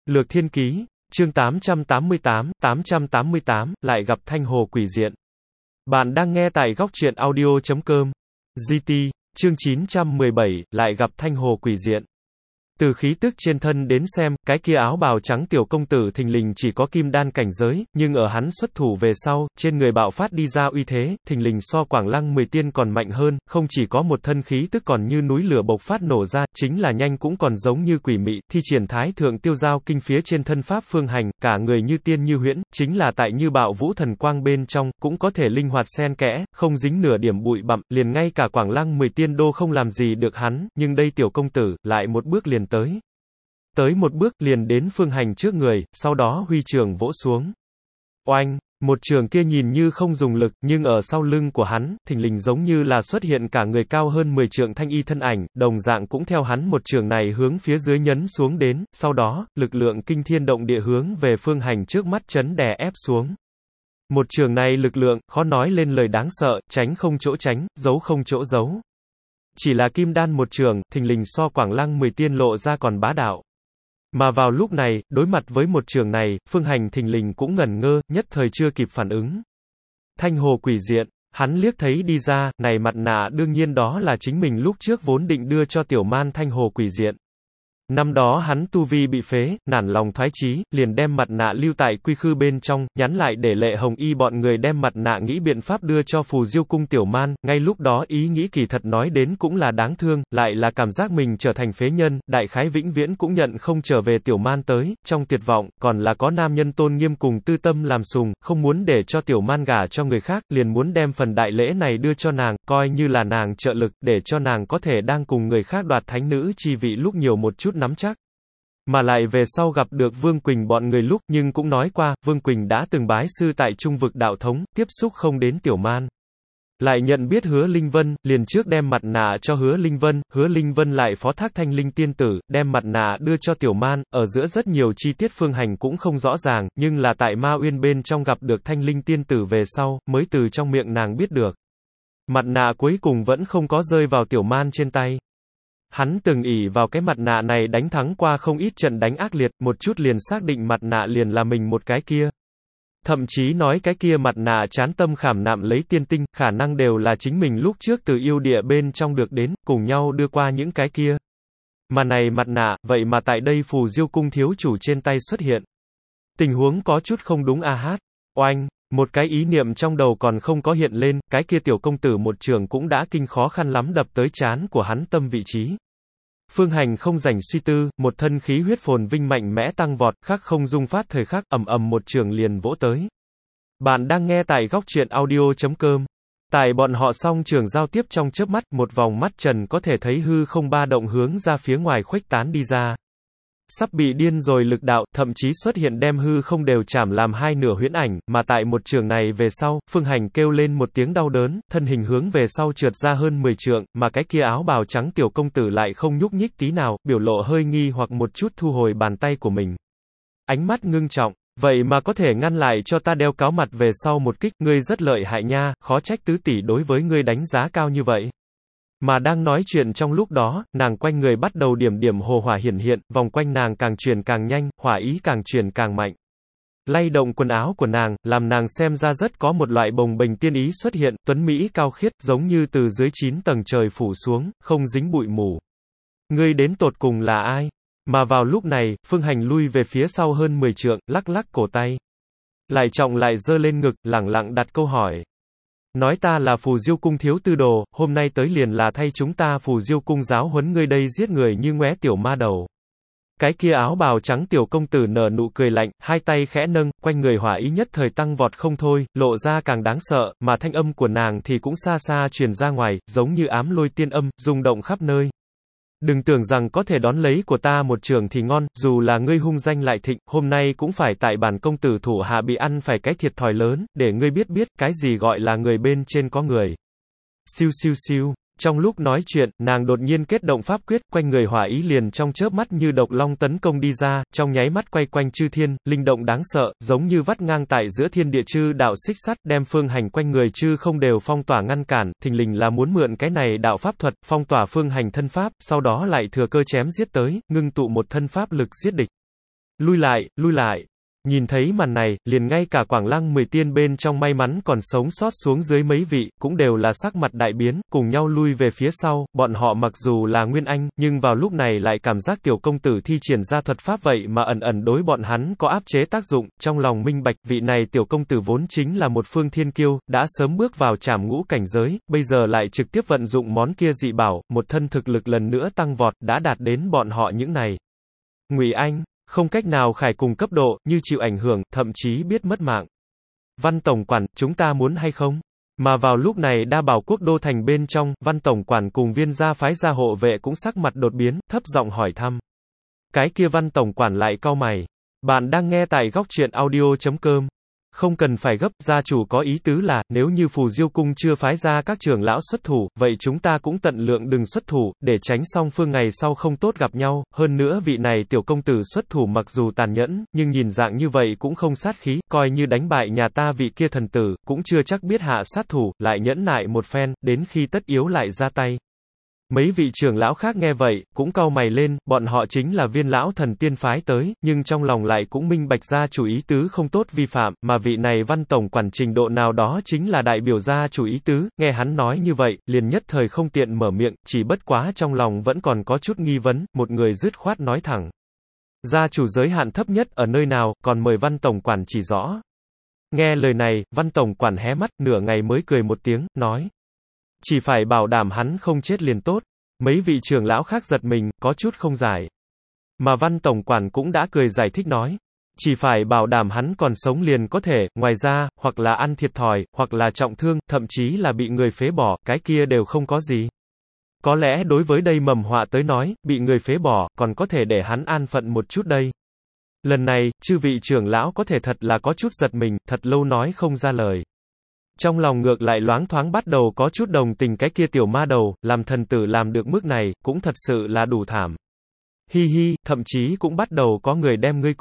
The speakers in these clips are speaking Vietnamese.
Lược Thiên Ký, chương 888, lại gặp Thanh Hồ quỷ diện. Bạn đang nghe tại góc truyện audio.com. GT, chương 917, lại gặp Thanh Hồ quỷ diện. Từ khí tức trên thân đến xem, cái kia áo bào trắng tiểu công tử thình lình chỉ có kim đan cảnh giới, nhưng ở hắn xuất thủ về sau, trên người bạo phát đi ra uy thế, thình lình so Quảng Lăng 10 tiên còn mạnh hơn, không chỉ có một thân khí tức còn như núi lửa bộc phát nổ ra, chính là nhanh cũng còn giống như quỷ mị, thi triển thái thượng tiêu giao kinh phía trên thân pháp phương hành, cả người như tiên như huyễn, chính là tại như bạo vũ thần quang bên trong, cũng có thể linh hoạt xen kẽ, không dính nửa điểm bụi bặm, liền ngay cả Quảng Lăng 10 tiên đô không làm gì được hắn, nhưng đây tiểu công tử, lại một bước liền tới một bước liền đến phương hành trước người, sau đó huy trường vỗ xuống. Oanh, một trường kia nhìn như không dùng lực, nhưng ở sau lưng của hắn, thình lình giống như là xuất hiện cả người cao hơn 10 trượng thanh y thân ảnh, đồng dạng cũng theo hắn một trường này hướng phía dưới nhấn xuống đến, sau đó, lực lượng kinh thiên động địa hướng về phương hành trước mắt chấn đè ép xuống. Một trường này lực lượng, khó nói lên lời đáng sợ, tránh không chỗ tránh, giấu không chỗ giấu. Chỉ là kim đan một trường, thình lình so Quảng Lăng 10 tiên lộ ra còn bá đạo. Mà vào lúc này, đối mặt với một trường này, phương hành thình lình cũng ngẩn ngơ, nhất thời chưa kịp phản ứng. Thanh Hồ quỷ diện, hắn liếc thấy đi ra, này mặt nạ đương nhiên đó là chính mình lúc trước vốn định đưa cho tiểu man Thanh Hồ quỷ diện. Năm đó hắn tu vi bị phế, nản lòng thoái chí, liền đem mặt nạ lưu tại quy khư bên trong, nhắn lại để Lệ Hồng Y bọn người đem mặt nạ nghĩ biện pháp đưa cho Phù Diêu cung tiểu man, ngay lúc đó ý nghĩ kỳ thật nói đến cũng là đáng thương, lại là cảm giác mình trở thành phế nhân, đại khái vĩnh viễn cũng nhận không trở về tiểu man tới, trong tuyệt vọng, còn là có nam nhân tôn nghiêm cùng tư tâm làm sùng, không muốn để cho tiểu man gả cho người khác, liền muốn đem phần đại lễ này đưa cho nàng, coi như là nàng trợ lực, để cho nàng có thể đang cùng người khác đoạt thánh nữ chi vị lúc nhiều một chút nắm chắc. Mà lại về sau gặp được Vương Quỳnh bọn người lúc, nhưng cũng nói qua, Vương Quỳnh đã từng bái sư tại Trung vực đạo thống, tiếp xúc không đến tiểu man. Lại nhận biết Hứa Linh Vân, liền trước đem mặt nạ cho Hứa Linh Vân lại phó thác Thanh Linh tiên tử, đem mặt nạ đưa cho tiểu man, ở giữa rất nhiều chi tiết phương hành cũng không rõ ràng, nhưng là tại Ma Uyên bên trong gặp được Thanh Linh tiên tử về sau, mới từ trong miệng nàng biết được. Mặt nạ cuối cùng vẫn không có rơi vào tiểu man trên tay. Hắn từng ỷ vào cái mặt nạ này đánh thắng qua không ít trận đánh ác liệt, một chút liền xác định mặt nạ liền là mình một cái kia. Thậm chí nói cái kia mặt nạ chán tâm khảm nạm lấy tiên tinh, khả năng đều là chính mình lúc trước từ yêu địa bên trong được đến, cùng nhau đưa qua những cái kia. Mà này mặt nạ, vậy mà tại đây Phù Diêu cung thiếu chủ trên tay xuất hiện. Tình huống có chút không đúng a hát. Oanh, một cái ý niệm trong đầu còn không có hiện lên, cái kia tiểu công tử một trường cũng đã kinh khó khăn lắm đập tới trán của hắn tâm vị trí. Phương hành không rảnh suy tư, một thân khí huyết phồn vinh mạnh mẽ tăng vọt, khắc không dung phát thời khắc, ầm ầm một trường liền vỗ tới. Bạn đang nghe tại góc truyện audio.com. Tại bọn họ song trường giao tiếp trong chớp mắt, một vòng mắt trần có thể thấy hư không ba động hướng ra phía ngoài khuếch tán đi ra. Sắp bị điên rồi lực đạo, thậm chí xuất hiện đem hư không đều chảm làm hai nửa huyễn ảnh, mà tại một trường này về sau, phương hành kêu lên một tiếng đau đớn, thân hình hướng về sau trượt ra hơn 10 trượng, mà cái kia áo bào trắng tiểu công tử lại không nhúc nhích tí nào, biểu lộ hơi nghi hoặc một chút thu hồi bàn tay của mình. Ánh mắt ngưng trọng, vậy mà có thể ngăn lại cho ta đeo cáo mặt về sau một kích, ngươi rất lợi hại nha, khó trách tứ tỷ đối với ngươi đánh giá cao như vậy. Mà đang nói chuyện trong lúc đó, nàng quanh người bắt đầu điểm hồ hỏa hiển hiện, vòng quanh nàng càng truyền càng nhanh, hỏa ý càng truyền càng mạnh. Lay động quần áo của nàng, làm nàng xem ra rất có một loại bồng bềnh tiên ý xuất hiện, tuấn mỹ cao khiết, giống như từ dưới 9 tầng trời phủ xuống, không dính bụi mù. Ngươi đến tột cùng là ai? Mà vào lúc này, phương hành lui về phía sau hơn 10 trượng, lắc lắc cổ tay. Lại trọng lại giơ lên ngực, lẳng lặng đặt câu hỏi. Nói ta là Phù Diêu cung thiếu tư đồ, hôm nay tới liền là thay chúng ta Phù Diêu cung giáo huấn ngươi đây giết người như ngoé tiểu ma đầu. Cái kia áo bào trắng tiểu công tử nở nụ cười lạnh, hai tay khẽ nâng, quanh người hỏa ý nhất thời tăng vọt không thôi, lộ ra càng đáng sợ, mà thanh âm của nàng thì cũng xa xa truyền ra ngoài, giống như ám lôi tiên âm, rung động khắp nơi. Đừng tưởng rằng có thể đón lấy của ta một trường thì ngon, dù là ngươi hung danh lại thịnh, hôm nay cũng phải tại bản công tử thủ hạ bị ăn phải cái thiệt thòi lớn, để ngươi biết cái gì gọi là người bên trên có người. Siêu siêu siêu. Trong lúc nói chuyện, nàng đột nhiên kết động pháp quyết, quanh người hỏa ý liền trong chớp mắt như độc long tấn công đi ra, trong nháy mắt quay quanh chư thiên, linh động đáng sợ, giống như vắt ngang tại giữa thiên địa chư đạo xích sắt, đem phương hành quanh người chư không đều phong tỏa ngăn cản, thình lình là muốn mượn cái này đạo pháp thuật, phong tỏa phương hành thân pháp, sau đó lại thừa cơ chém giết tới, ngưng tụ một thân pháp lực giết địch. lui lại. Nhìn thấy màn này, liền ngay cả Quảng Lăng 10 tiên bên trong may mắn còn sống sót xuống dưới mấy vị, cũng đều là sắc mặt đại biến, cùng nhau lui về phía sau, bọn họ mặc dù là Nguyên Anh, nhưng vào lúc này lại cảm giác tiểu công tử thi triển ra thuật pháp vậy mà ẩn ẩn đối bọn hắn có áp chế tác dụng, trong lòng minh bạch, vị này tiểu công tử vốn chính là một phương thiên kiêu, đã sớm bước vào trảm ngũ cảnh giới, bây giờ lại trực tiếp vận dụng món kia dị bảo, một thân thực lực lần nữa tăng vọt, đã đạt đến bọn họ những này. Ngụy Anh không cách nào khải cùng cấp độ, như chịu ảnh hưởng, thậm chí biết mất mạng. Văn tổng quản, chúng ta muốn hay không? Mà vào lúc này Đa Bảo quốc đô thành bên trong, Văn tổng quản cùng Viên gia phái gia hộ vệ cũng sắc mặt đột biến, thấp giọng hỏi thăm. Cái kia Văn tổng quản lại cau mày. Bạn đang nghe tại góc truyện audio.com. Không cần phải gấp, gia chủ có ý tứ là, nếu như Phù Diêu cung chưa phái ra các trưởng lão xuất thủ, vậy chúng ta cũng tận lượng đừng xuất thủ, để tránh song phương ngày sau không tốt gặp nhau, hơn nữa vị này tiểu công tử xuất thủ mặc dù tàn nhẫn, nhưng nhìn dạng như vậy cũng không sát khí, coi như đánh bại nhà ta vị kia thần tử, cũng chưa chắc biết hạ sát thủ, lại nhẫn nại một phen, đến khi tất yếu lại ra tay. Mấy vị trưởng lão khác nghe vậy, cũng cau mày lên, bọn họ chính là Viên lão thần tiên phái tới, nhưng trong lòng lại cũng minh bạch gia chủ ý tứ không tốt vi phạm, mà vị này Văn tổng quản trình độ nào đó chính là đại biểu gia chủ ý tứ, nghe hắn nói như vậy, liền nhất thời không tiện mở miệng, chỉ bất quá trong lòng vẫn còn có chút nghi vấn, một người dứt khoát nói thẳng. Gia chủ giới hạn thấp nhất ở nơi nào, còn mời Văn tổng quản chỉ rõ. Nghe lời này, Văn tổng quản hé mắt, nửa ngày mới cười một tiếng, nói. Chỉ phải bảo đảm hắn không chết liền tốt. Mấy vị trưởng lão khác giật mình, có chút không giải. Mà Văn tổng quản cũng đã cười giải thích nói. Chỉ phải bảo đảm hắn còn sống liền có thể, ngoài ra, hoặc là ăn thiệt thòi, hoặc là trọng thương, thậm chí là bị người phế bỏ, cái kia đều không có gì. Có lẽ đối với đây mầm họa tới nói, bị người phế bỏ, còn có thể để hắn an phận một chút đây. Lần này, chư vị trưởng lão có thể thật là có chút giật mình, thật lâu nói không ra lời. Trong lòng ngược lại loáng thoáng bắt đầu có chút đồng tình cái kia tiểu ma đầu, làm thần tử làm được mức này, cũng thật sự là đủ thảm. Hi hi, thậm chí cũng bắt đầu có người đem ngươi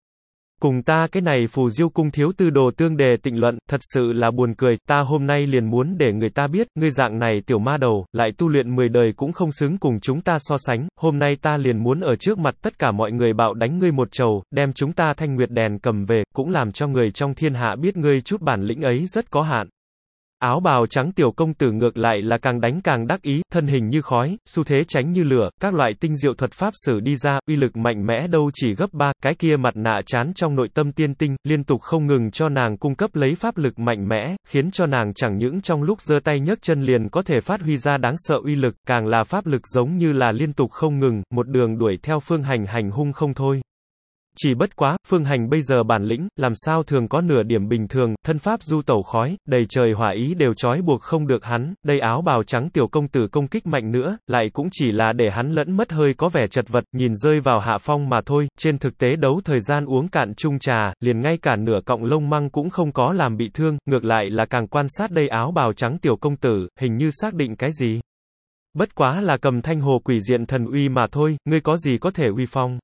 cùng ta cái này Phù Diêu cung thiếu tư đồ tương đề tịnh luận, thật sự là buồn cười, ta hôm nay liền muốn để người ta biết, ngươi dạng này tiểu ma đầu, lại tu luyện 10 đời cũng không xứng cùng chúng ta so sánh, hôm nay ta liền muốn ở trước mặt tất cả mọi người bạo đánh ngươi một trầu, đem chúng ta thanh nguyệt đèn cầm về, cũng làm cho người trong thiên hạ biết ngươi chút bản lĩnh ấy rất có hạn. Áo bào trắng tiểu công tử ngược lại là càng đánh càng đắc ý, thân hình như khói, xu thế tránh như lửa, các loại tinh diệu thuật pháp sử đi ra, uy lực mạnh mẽ đâu chỉ gấp 3, cái kia mặt nạ chán trong nội tâm tiên tinh, liên tục không ngừng cho nàng cung cấp lấy pháp lực mạnh mẽ, khiến cho nàng chẳng những trong lúc giơ tay nhấc chân liền có thể phát huy ra đáng sợ uy lực, càng là pháp lực giống như là liên tục không ngừng, một đường đuổi theo Phương Hành hành hung không thôi. Chỉ bất quá, Phương Hành bây giờ bản lĩnh, làm sao thường có nửa điểm bình thường, thân pháp du tẩu khói, đầy trời hỏa ý đều trói buộc không được hắn, đây áo bào trắng tiểu công tử công kích mạnh nữa, lại cũng chỉ là để hắn lẫn mất hơi có vẻ chật vật, nhìn rơi vào hạ phong mà thôi, trên thực tế đấu thời gian uống cạn chung trà, liền ngay cả nửa cọng lông măng cũng không có làm bị thương, ngược lại là càng quan sát đây áo bào trắng tiểu công tử, hình như xác định cái gì. Bất quá là cầm thanh hồ quỷ diện thần uy mà thôi, ngươi có gì có thể uy phong.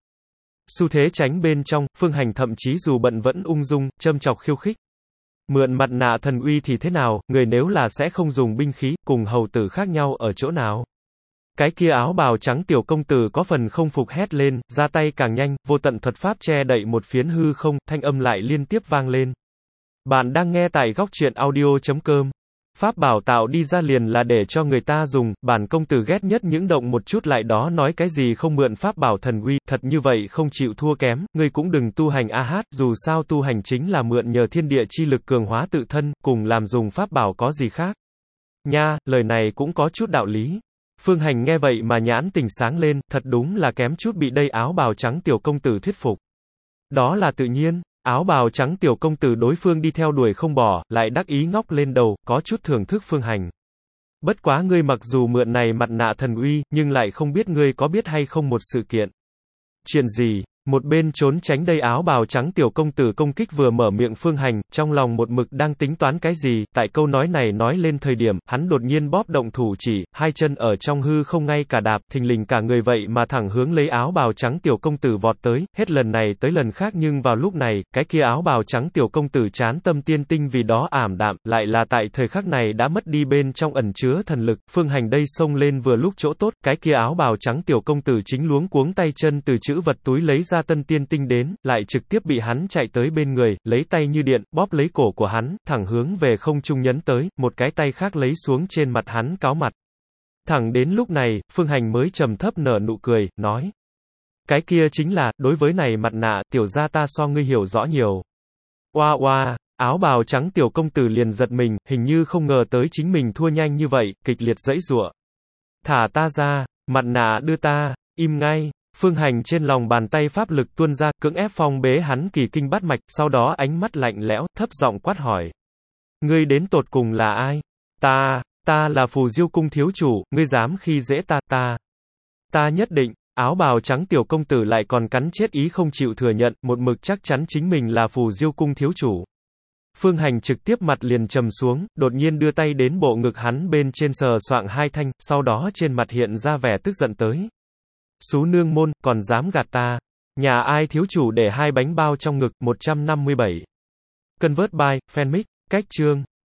Xu thế tránh bên trong, Phương Hành thậm chí dù bận vẫn ung dung, châm chọc khiêu khích. Mượn mặt nạ thần uy thì thế nào, người nếu là sẽ không dùng binh khí, cùng hầu tử khác nhau ở chỗ nào. Cái kia áo bào trắng tiểu công tử có phần không phục hét lên, ra tay càng nhanh, vô tận thuật pháp che đậy một phiến hư không, thanh âm lại liên tiếp vang lên. Bạn đang nghe tại góc truyện audio.com. Pháp bảo tạo đi ra liền là để cho người ta dùng, bản công tử ghét nhất những động một chút lại đó nói cái gì không mượn pháp bảo thần uy, thật như vậy không chịu thua kém, ngươi cũng đừng tu hành a hát, dù sao tu hành chính là mượn nhờ thiên địa chi lực cường hóa tự thân, cùng làm dùng pháp bảo có gì khác. Nha, lời này cũng có chút đạo lý. Phương Hành nghe vậy mà nhãn tình sáng lên, thật đúng là kém chút bị đây áo bào trắng tiểu công tử thuyết phục. Đó là tự nhiên. Áo bào trắng tiểu công tử đối phương đi theo đuổi không bỏ, lại đắc ý ngóc lên đầu, có chút thưởng thức Phương Hành. Bất quá ngươi mặc dù mượn này mặt nạ thần uy, nhưng lại không biết ngươi có biết hay không một sự kiện. Chuyện gì? Một bên trốn tránh đây áo bào trắng tiểu công tử công kích vừa mở miệng Phương Hành, trong lòng một mực đang tính toán cái gì, tại câu nói này nói lên thời điểm, hắn đột nhiên bóp động thủ chỉ, hai chân ở trong hư không ngay cả đạp, thình lình cả người vậy mà thẳng hướng lấy áo bào trắng tiểu công tử vọt tới, hết lần này tới lần khác nhưng vào lúc này, cái kia áo bào trắng tiểu công tử chán tâm tiên tinh vì đó ảm đạm, lại là tại thời khắc này đã mất đi bên trong ẩn chứa thần lực, Phương Hành đây xông lên vừa lúc chỗ tốt, cái kia áo bào trắng tiểu công tử chính luống cuống tay chân từ chữ vật túi lấy ra ra Tân Tiên Tinh đến, lại trực tiếp bị hắn chạy tới bên người, lấy tay như điện, bóp lấy cổ của hắn, thẳng hướng về không trung nhấn tới, một cái tay khác lấy xuống trên mặt hắn cáo mặt. Thẳng đến lúc này, Phương Hành mới trầm thấp nở nụ cười, nói. Cái kia chính là, đối với này mặt nạ, tiểu gia ta so ngươi hiểu rõ nhiều. Oa oa, áo bào trắng tiểu công tử liền giật mình, hình như không ngờ tới chính mình thua nhanh như vậy, kịch liệt giãy giụa. Thả ta ra, mặt nạ đưa ta, im ngay. Phương Hành trên lòng bàn tay pháp lực tuôn ra, cưỡng ép phong bế hắn kỳ kinh bát mạch, sau đó ánh mắt lạnh lẽo, thấp giọng quát hỏi. Ngươi đến tột cùng là ai? Ta là Phù Diêu cung thiếu chủ, ngươi dám khi dễ ta nhất định. Áo bào trắng tiểu công tử lại còn cắn chết ý không chịu thừa nhận, một mực chắc chắn chính mình là Phù Diêu cung thiếu chủ. Phương Hành trực tiếp mặt liền trầm xuống, đột nhiên đưa tay đến bộ ngực hắn bên trên sờ soạng hai thanh, sau đó trên mặt hiện ra vẻ tức giận tới. Xú nương môn, còn dám gạt ta. Nhà ai thiếu chủ để hai bánh bao trong ngực, 157. Convert by, Fanmic, cách chương.